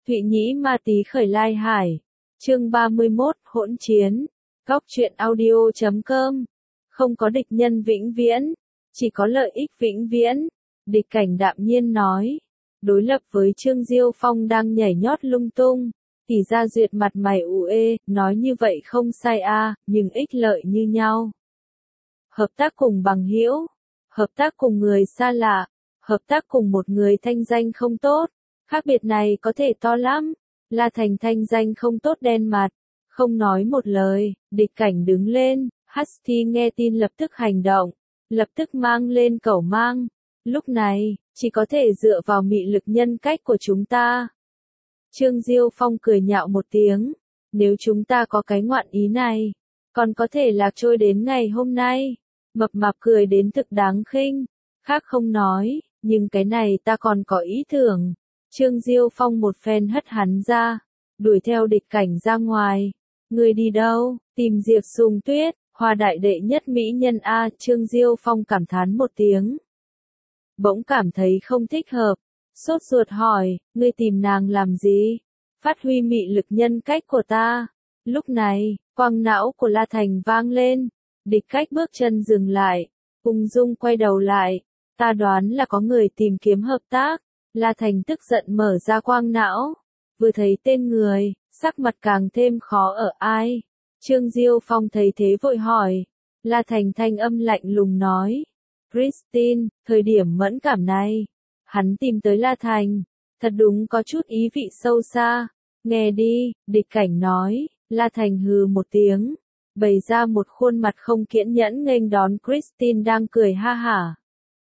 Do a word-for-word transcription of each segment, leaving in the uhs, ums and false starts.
Thụy Nhĩ Ma Tý khởi lai hải. Chương ba mươi mốt, hỗn chiến. Góc truyện audio chấm com. Không có địch nhân vĩnh viễn, chỉ có lợi ích vĩnh viễn. Địch Cảnh đạm nhiên nói. Đối lập với Trương Diêu Phong đang nhảy nhót lung tung, Tỷ Gia Duyệt mặt mày u ê, nói như vậy không sai a, nhưng ích lợi như nhau. Hợp tác cùng bằng hữu, hợp tác cùng người xa lạ, hợp tác cùng một người thanh danh không tốt, khác biệt này có thể to lắm. La Thành thanh danh không tốt đen mặt, không nói một lời. Địch Cảnh đứng lên, Husky nghe tin lập tức hành động, lập tức mang lên cẩu mang. Lúc này, chỉ có thể dựa vào mị lực nhân cách của chúng ta. Trương Diêu Phong cười nhạo một tiếng, nếu chúng ta có cái ngoạn ý này, còn có thể lạc trôi đến ngày hôm nay. Mập mạp cười đến thực đáng khinh, khác không nói, nhưng cái này ta còn có ý tưởng. Trương Diêu Phong một phen hất hắn ra, đuổi theo Địch Cảnh ra ngoài. Người đi đâu? Tìm Diệp Sùng Tuyết, Hoa đại đệ nhất mỹ nhân a. Trương Diêu Phong cảm thán một tiếng, bỗng cảm thấy không thích hợp, sốt ruột hỏi, ngươi tìm nàng làm gì? Phát huy mị lực nhân cách của ta. Lúc này, quang não của La Thành vang lên, Địch Cách bước chân dừng lại, ung dung quay đầu lại, ta đoán là có người tìm kiếm hợp tác. La Thành tức giận mở ra quang não, vừa thấy tên người, sắc mặt càng thêm khó ở ai. Trương Diêu Phong thấy thế vội hỏi, La Thành thanh âm lạnh lùng nói, Christine, thời điểm mẫn cảm này, hắn tìm tới La Thành, thật đúng có chút ý vị sâu xa. Nghe đi, Địch Cảnh nói. La Thành hừ một tiếng, bày ra một khuôn mặt không kiên nhẫn nghênh đón Christine đang cười ha hả.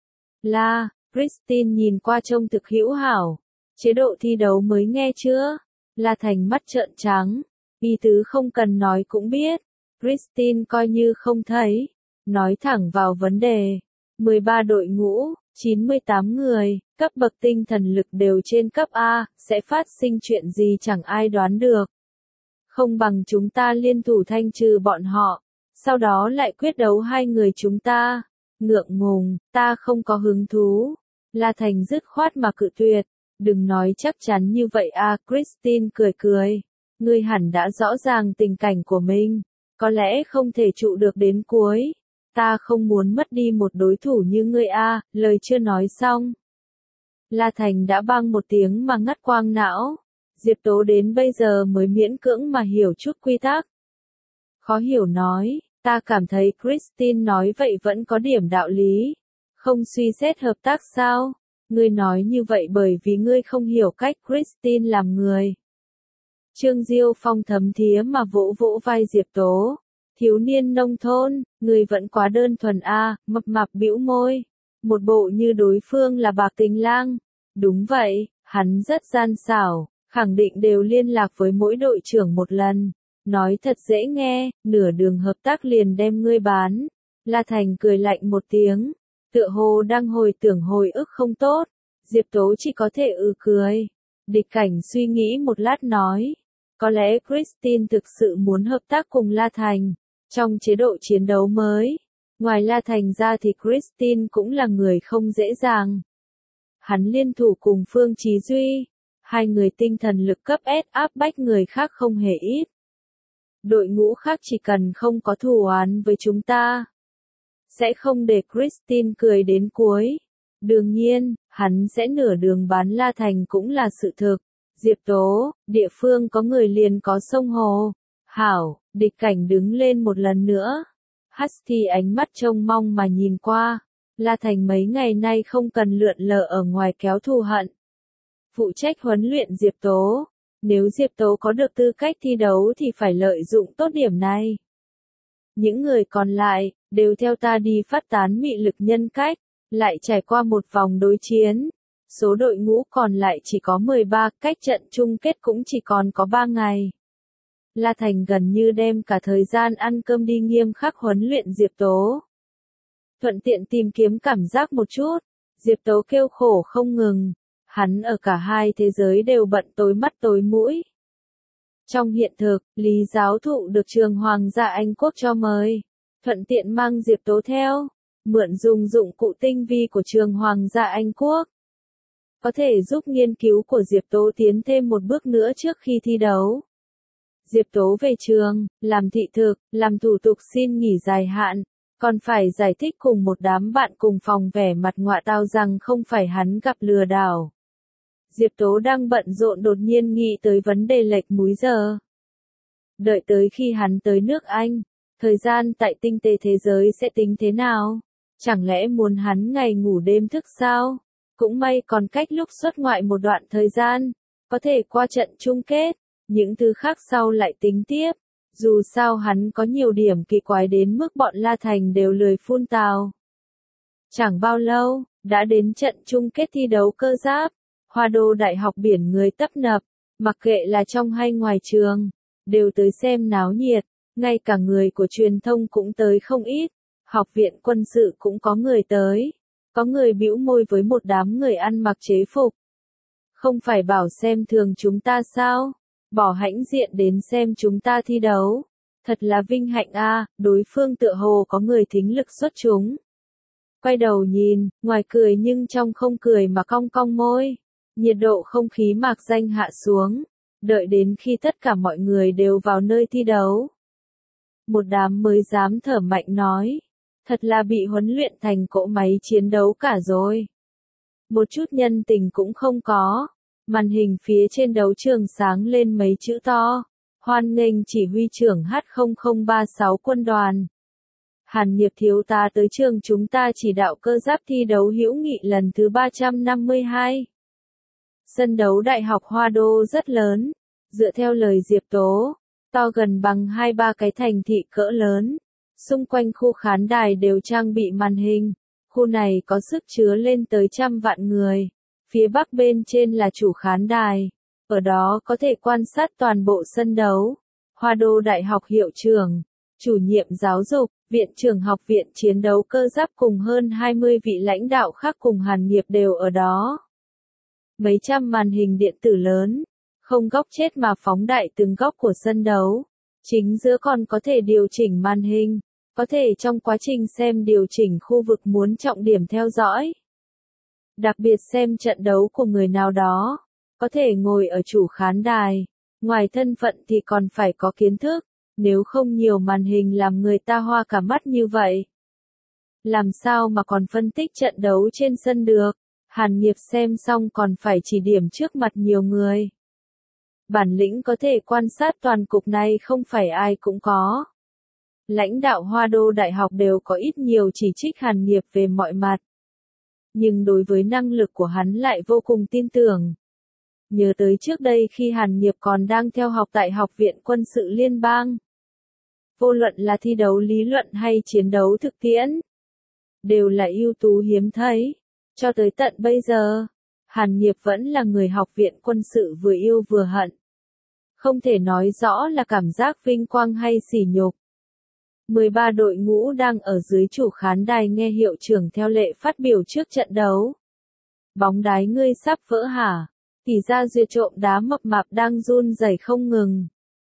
La, Christine nhìn qua trông thực hữu hảo, chế độ thi đấu mới nghe chưa? La Thành mắt trợn trắng, ý tứ không cần nói cũng biết. Christine coi như không thấy, nói thẳng vào vấn đề. mười ba đội ngũ, chín mươi tám người, cấp bậc tinh thần lực đều trên cấp A, sẽ phát sinh chuyện gì chẳng ai đoán được. Không bằng chúng ta liên thủ thanh trừ bọn họ, sau đó lại quyết đấu hai người chúng ta. Ngượng ngùng, ta không có hứng thú. La Thành dứt khoát mà cự tuyệt. Đừng nói chắc chắn như vậy à. Christine cười cười. Ngươi hẳn đã rõ ràng tình cảnh của mình, có lẽ không thể trụ được đến cuối. Ta không muốn mất đi một đối thủ như ngươi a. Lời chưa nói xong, La Thành đã bang một tiếng mà ngắt quang não. Diệp Tố đến bây giờ mới miễn cưỡng mà hiểu chút quy tắc. Khó hiểu nói, ta cảm thấy Christine nói vậy vẫn có điểm đạo lý. Không suy xét hợp tác sao? Ngươi nói như vậy bởi vì ngươi không hiểu cách Christine làm người. Trương Diêu Phong thấm thía mà vỗ vỗ vai Diệp Tố. Thiếu niên nông thôn, người vẫn quá đơn thuần a. Mập mạp bĩu môi, một bộ như đối phương là Bạc Tình Lang. Đúng vậy, hắn rất gian xảo, khẳng định đều liên lạc với mỗi đội trưởng một lần. Nói thật dễ nghe, nửa đường hợp tác liền đem ngươi bán. La Thành cười lạnh một tiếng, tựa hồ đang hồi tưởng hồi ức không tốt. Diệp Tố chỉ có thể ừ cười. Địch Cảnh suy nghĩ một lát nói, có lẽ Christine thực sự muốn hợp tác cùng La Thành trong chế độ chiến đấu mới. Ngoài La Thành ra thì Christine cũng là người không dễ dàng. Hắn liên thủ cùng Phương Chí Duy, hai người tinh thần lực cấp S áp bách người khác không hề ít. Đội ngũ khác chỉ cần không có thù oán với chúng ta, sẽ không để Christine cười đến cuối. Đương nhiên, hắn sẽ nửa đường bán La Thành cũng là sự thực. Diệp Tố, địa phương có người liền có sông hồ. Hảo, Địch Cảnh đứng lên một lần nữa. Husky ánh mắt trông mong mà nhìn qua. La Thành mấy ngày nay không cần lượn lờ ở ngoài kéo thù hận. Phụ trách huấn luyện Diệp Tố. Nếu Diệp Tố có được tư cách thi đấu thì phải lợi dụng tốt điểm này. Những người còn lại, đều theo ta đi phát tán mị lực nhân cách, lại trải qua một vòng đối chiến. Số đội ngũ còn lại chỉ có mười ba, cách trận chung kết cũng chỉ còn có ba ngày. La Thành gần như đem cả thời gian ăn cơm đi nghiêm khắc huấn luyện Diệp Tố. Thuận tiện tìm kiếm cảm giác một chút. Diệp Tố kêu khổ không ngừng. Hắn ở cả hai thế giới đều bận tối mắt tối mũi. Trong hiện thực, Lý giáo thụ được trường Hoàng gia Anh Quốc cho mời. Thuận tiện mang Diệp Tố theo. Mượn dùng dụng cụ tinh vi của trường Hoàng gia Anh Quốc. có thể giúp nghiên cứu của Diệp Tố tiến thêm một bước nữa trước khi thi đấu. Diệp Tố về trường, làm thị thực, làm thủ tục xin nghỉ dài hạn, còn phải giải thích cùng một đám bạn cùng phòng vẻ mặt ngọa tao rằng không phải hắn gặp lừa đảo. Diệp Tố đang bận rộn đột nhiên nghĩ tới vấn đề lệch múi giờ. Đợi tới khi hắn tới nước Anh, thời gian tại tinh tế thế giới sẽ tính thế nào? Chẳng lẽ muốn hắn ngày ngủ đêm thức sao? Cũng may còn cách lúc xuất ngoại một đoạn thời gian, có thể qua trận chung kết, những thứ khác sau lại tính tiếp. Dù sao hắn có nhiều điểm kỳ quái đến mức bọn La Thành đều lười phun tào. Chẳng bao lâu, đã đến trận chung kết thi đấu cơ giáp. Hoa Đô Đại học biển người tấp nập, mặc kệ là trong hay ngoài trường, đều tới xem náo nhiệt, ngay cả người của truyền thông cũng tới không ít, học viện quân sự cũng có người tới, có người bĩu môi với một đám người ăn mặc chế phục. Không phải bảo xem thường chúng ta sao? Bỏ hãnh diện đến xem chúng ta thi đấu. Thật là vinh hạnh a, đối phương tựa hồ có người thính lực xuất chúng. Quay đầu nhìn, ngoài cười nhưng trong không cười mà cong cong môi. Nhiệt độ không khí mạc danh hạ xuống, đợi đến khi tất cả mọi người đều vào nơi thi đấu. Một đám mới dám thở mạnh nói, thật là bị huấn luyện thành cỗ máy chiến đấu cả rồi. Một chút nhân tình cũng không có, màn hình phía trên đấu trường sáng lên mấy chữ to, hoan nghênh chỉ huy trưởng H không không ba sáu quân đoàn. Hàn Nghiệp thiếu tá tới trường chúng ta chỉ đạo cơ giáp thi đấu hữu nghị lần thứ ba trăm năm mươi hai. Sân đấu Đại học Hoa Đô rất lớn, dựa theo lời Diệp Tố, to gần bằng hai ba cái thành thị cỡ lớn. Xung quanh khu khán đài đều trang bị màn hình, khu này có sức chứa lên tới trăm vạn người. Phía bắc bên trên là chủ khán đài, ở đó có thể quan sát toàn bộ sân đấu. Hoa Đô Đại học hiệu trưởng, chủ nhiệm giáo dục, viện trưởng học viện chiến đấu cơ giáp cùng hơn hai mươi vị lãnh đạo khác cùng Hàn Nghiệp đều ở đó. Mấy trăm màn hình điện tử lớn, không góc chết mà phóng đại từng góc của sân đấu. Chính giữa còn có thể điều chỉnh màn hình, có thể trong quá trình xem điều chỉnh khu vực muốn trọng điểm theo dõi. Đặc biệt xem trận đấu của người nào đó, có thể ngồi ở chủ khán đài, ngoài thân phận thì còn phải có kiến thức, nếu không nhiều màn hình làm người ta hoa cả mắt như vậy. Làm sao mà còn phân tích trận đấu trên sân được? Hàn Nghiệp xem xong còn phải chỉ điểm trước mặt nhiều người. Bản lĩnh có thể quan sát toàn cục này không phải ai cũng có. Lãnh đạo Hoa Đô Đại học đều có ít nhiều chỉ trích Hàn Nghiệp về mọi mặt. Nhưng đối với năng lực của hắn lại vô cùng tin tưởng. Nhớ tới trước đây khi Hàn Nghiệp còn đang theo học tại Học viện Quân sự Liên bang. Vô luận là thi đấu lý luận hay chiến đấu thực tiễn, đều là ưu tú hiếm thấy. Cho tới tận bây giờ, Hàn Nghiệp vẫn là người Học viện Quân sự vừa yêu vừa hận. Không thể nói rõ là cảm giác vinh quang hay sỉ nhục. mười ba đội ngũ đang ở dưới chủ khán đài nghe hiệu trưởng theo lệ phát biểu trước trận đấu. Bóng đái ngươi sắp vỡ hả? Tỷ Gia Duyệt trộm đá mập mạp đang run rẩy không ngừng.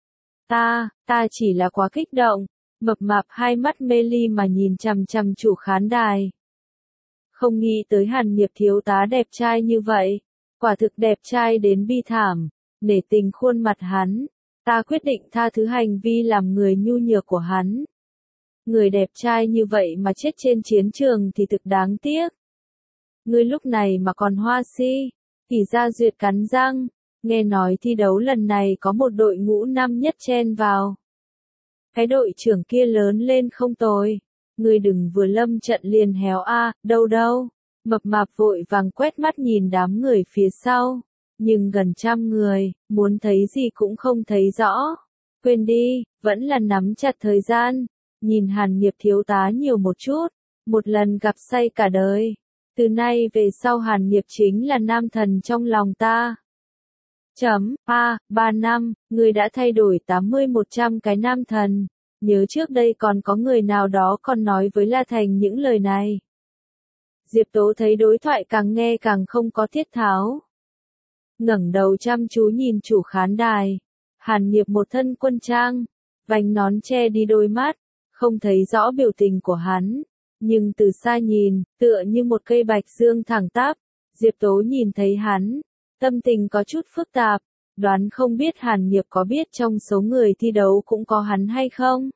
Ta, ta chỉ là quá kích động. Mập mạp hai mắt mê ly mà nhìn chằm chằm chủ khán đài. Không nghĩ tới Hàn Nghiệp thiếu tá đẹp trai như vậy. Quả thực đẹp trai đến bi thảm. Nể tình khuôn mặt hắn, ta quyết định tha thứ hành vi làm người nhu nhược của hắn. Người đẹp trai như vậy mà chết trên chiến trường thì thực đáng tiếc. Ngươi lúc này mà còn hoa si. Tỷ Gia Duyệt cắn răng, nghe nói thi đấu lần này có một đội ngũ năm nhất chen vào. Cái đội trưởng kia lớn lên không tồi. Ngươi đừng vừa lâm trận liền héo a, đâu đâu. Mập mạp vội vàng quét mắt nhìn đám người phía sau. Nhưng gần trăm người, muốn thấy gì cũng không thấy rõ. Quên đi, vẫn là nắm chặt thời gian. Nhìn Hàn Nghiệp thiếu tá nhiều một chút. Một lần gặp say cả đời. Từ nay về sau Hàn Nghiệp chính là nam thần trong lòng ta. Chấm, a, ba năm, người đã thay đổi tám mươi một trăm cái nam thần. Nhớ trước đây còn có người nào đó còn nói với La Thành những lời này. Diệp Tố thấy đối thoại càng nghe càng không có thiết tháo. Ngẩng đầu chăm chú nhìn chủ khán đài. Hàn Nghiệp một thân quân trang, vành nón che đi đôi mắt, không thấy rõ biểu tình của hắn. Nhưng từ xa nhìn, tựa như một cây bạch dương thẳng tắp, Diệp Tố nhìn thấy hắn, tâm tình có chút phức tạp, đoán không biết Hàn Nghiệp có biết trong số người thi đấu cũng có hắn hay không?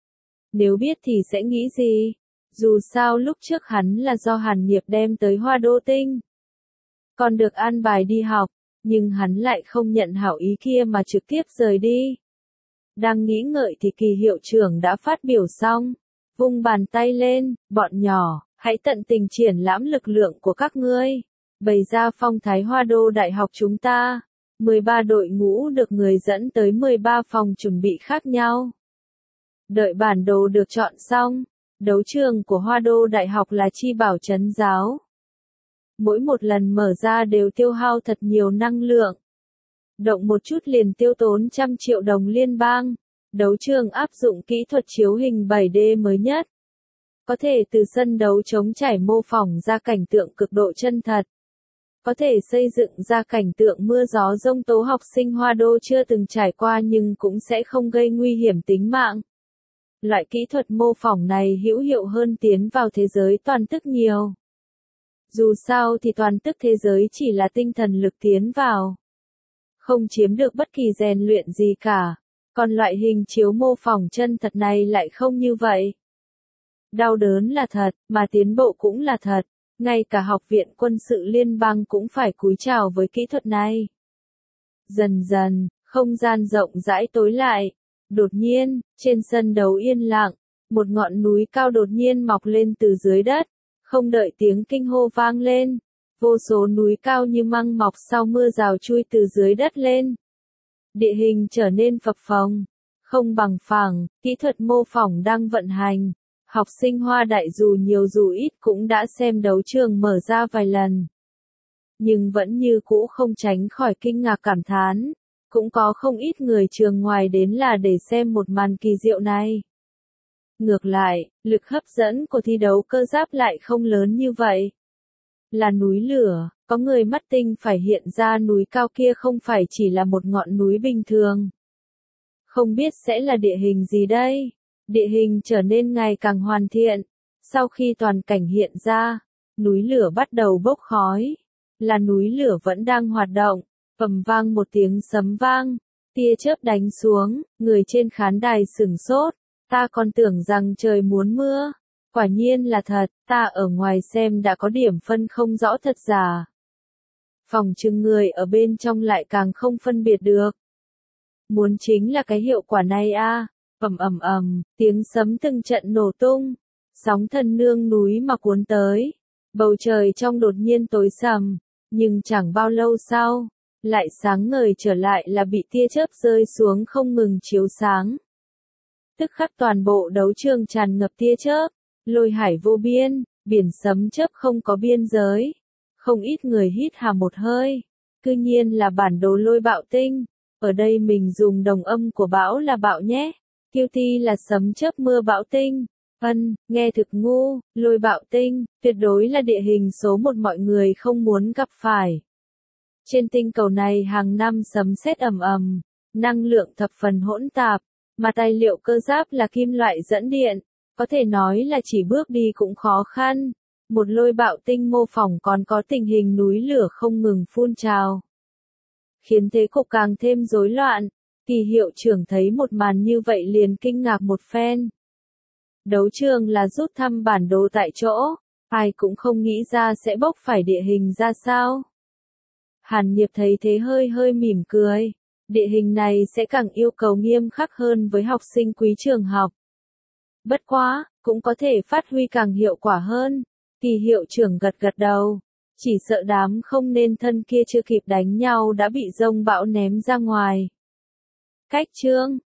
Nếu biết thì sẽ nghĩ gì? Dù sao lúc trước hắn là do Hàn Nghiệp đem tới Hoa Đô Tinh. Còn được an bài đi học, nhưng hắn lại không nhận hảo ý kia mà trực tiếp rời đi. Đang nghĩ ngợi thì kỳ hiệu trưởng đã phát biểu xong, vung bàn tay lên, bọn nhỏ, hãy tận tình triển lãm lực lượng của các ngươi, bày ra phong thái Hoa Đô Đại học chúng ta. mười ba đội ngũ được người dẫn tới mười ba phòng chuẩn bị khác nhau. Đợi bản đồ được chọn xong, đấu trường của Hoa Đô Đại học là Chi Bảo Trấn Giáo. Mỗi một lần mở ra đều tiêu hao thật nhiều năng lượng. Động một chút liền tiêu tốn trăm triệu đồng liên bang. Đấu trường áp dụng kỹ thuật chiếu hình bảy D mới nhất. Có thể từ sân đấu trống trải mô phỏng ra cảnh tượng cực độ chân thật. Có thể xây dựng ra cảnh tượng mưa gió giông tố học sinh Hoa Đô chưa từng trải qua nhưng cũng sẽ không gây nguy hiểm tính mạng. Loại kỹ thuật mô phỏng này hữu hiệu hơn tiến vào thế giới toàn tức nhiều. Dù sao thì toàn tức thế giới chỉ là tinh thần lực tiến vào. Không chiếm được bất kỳ rèn luyện gì cả. Còn loại hình chiếu mô phỏng chân thật này lại không như vậy. Đau đớn là thật, mà tiến bộ cũng là thật. Ngay cả Học viện Quân sự Liên bang cũng phải cúi chào với kỹ thuật này. Dần dần, không gian rộng rãi tối lại. Đột nhiên, trên sân đấu yên lặng, một ngọn núi cao đột nhiên mọc lên từ dưới đất. Không đợi tiếng kinh hô vang lên, vô số núi cao như măng mọc sau mưa rào chui từ dưới đất lên. Địa hình trở nên phập phồng, không bằng phẳng, kỹ thuật mô phỏng đang vận hành. Học sinh Hoa Đại dù nhiều dù ít cũng đã xem đấu trường mở ra vài lần. Nhưng vẫn như cũ không tránh khỏi kinh ngạc cảm thán. Cũng có không ít người trường ngoài đến là để xem một màn kỳ diệu này. Ngược lại, lực hấp dẫn của thi đấu cơ giáp lại không lớn như vậy. Là núi lửa, có người mắt tinh phải hiện ra núi cao kia không phải chỉ là một ngọn núi bình thường. Không biết sẽ là địa hình gì đây? Địa hình trở nên ngày càng hoàn thiện. Sau khi toàn cảnh hiện ra, núi lửa bắt đầu bốc khói. Là núi lửa vẫn đang hoạt động, ầm vang một tiếng sấm vang, tia chớp đánh xuống, người trên khán đài sửng sốt. Ta còn tưởng rằng trời muốn mưa. Quả nhiên là thật, ta ở ngoài xem đã có điểm phân không rõ thật giả. Phòng trưng người ở bên trong lại càng không phân biệt được. Muốn chính là cái hiệu quả này a. À. Ầm ầm ầm, tiếng sấm từng trận nổ tung, sóng thần nương núi mà cuốn tới. Bầu trời trong đột nhiên tối sầm, nhưng chẳng bao lâu sau, lại sáng ngời trở lại là bị tia chớp rơi xuống không ngừng chiếu sáng. Tức khắc toàn bộ đấu trường tràn ngập tia chớp, lôi hải vô biên, biển sấm chớp không có biên giới. Không ít người hít hà một hơi. Cư nhiên là bản đồ lôi bạo tinh. Ở đây mình dùng đồng âm của bão là bạo nhé. Kiêu ti là sấm chớp mưa bão tinh. Ân, nghe thực ngu, lôi bạo tinh, tuyệt đối là địa hình số một mọi người không muốn gặp phải. Trên tinh cầu này hàng năm sấm sét ầm ầm, năng lượng thập phần hỗn tạp, mà tài liệu cơ giáp là kim loại dẫn điện, có thể nói là chỉ bước đi cũng khó khăn. Một lôi bạo tinh mô phỏng còn có tình hình núi lửa không ngừng phun trào. Khiến thế cục càng thêm rối loạn, kỳ hiệu trưởng thấy một màn như vậy liền kinh ngạc một phen. Đấu trường là rút thăm bản đồ tại chỗ, ai cũng không nghĩ ra sẽ bốc phải địa hình ra sao. Hàn Nghiệp thấy thế hơi hơi mỉm cười, địa hình này sẽ càng yêu cầu nghiêm khắc hơn với học sinh quý trường học. Bất quá, cũng có thể phát huy càng hiệu quả hơn. Kỳ hiệu trưởng gật gật đầu, chỉ sợ đám không nên thân kia chưa kịp đánh nhau đã bị dông bão ném ra ngoài. Cách chương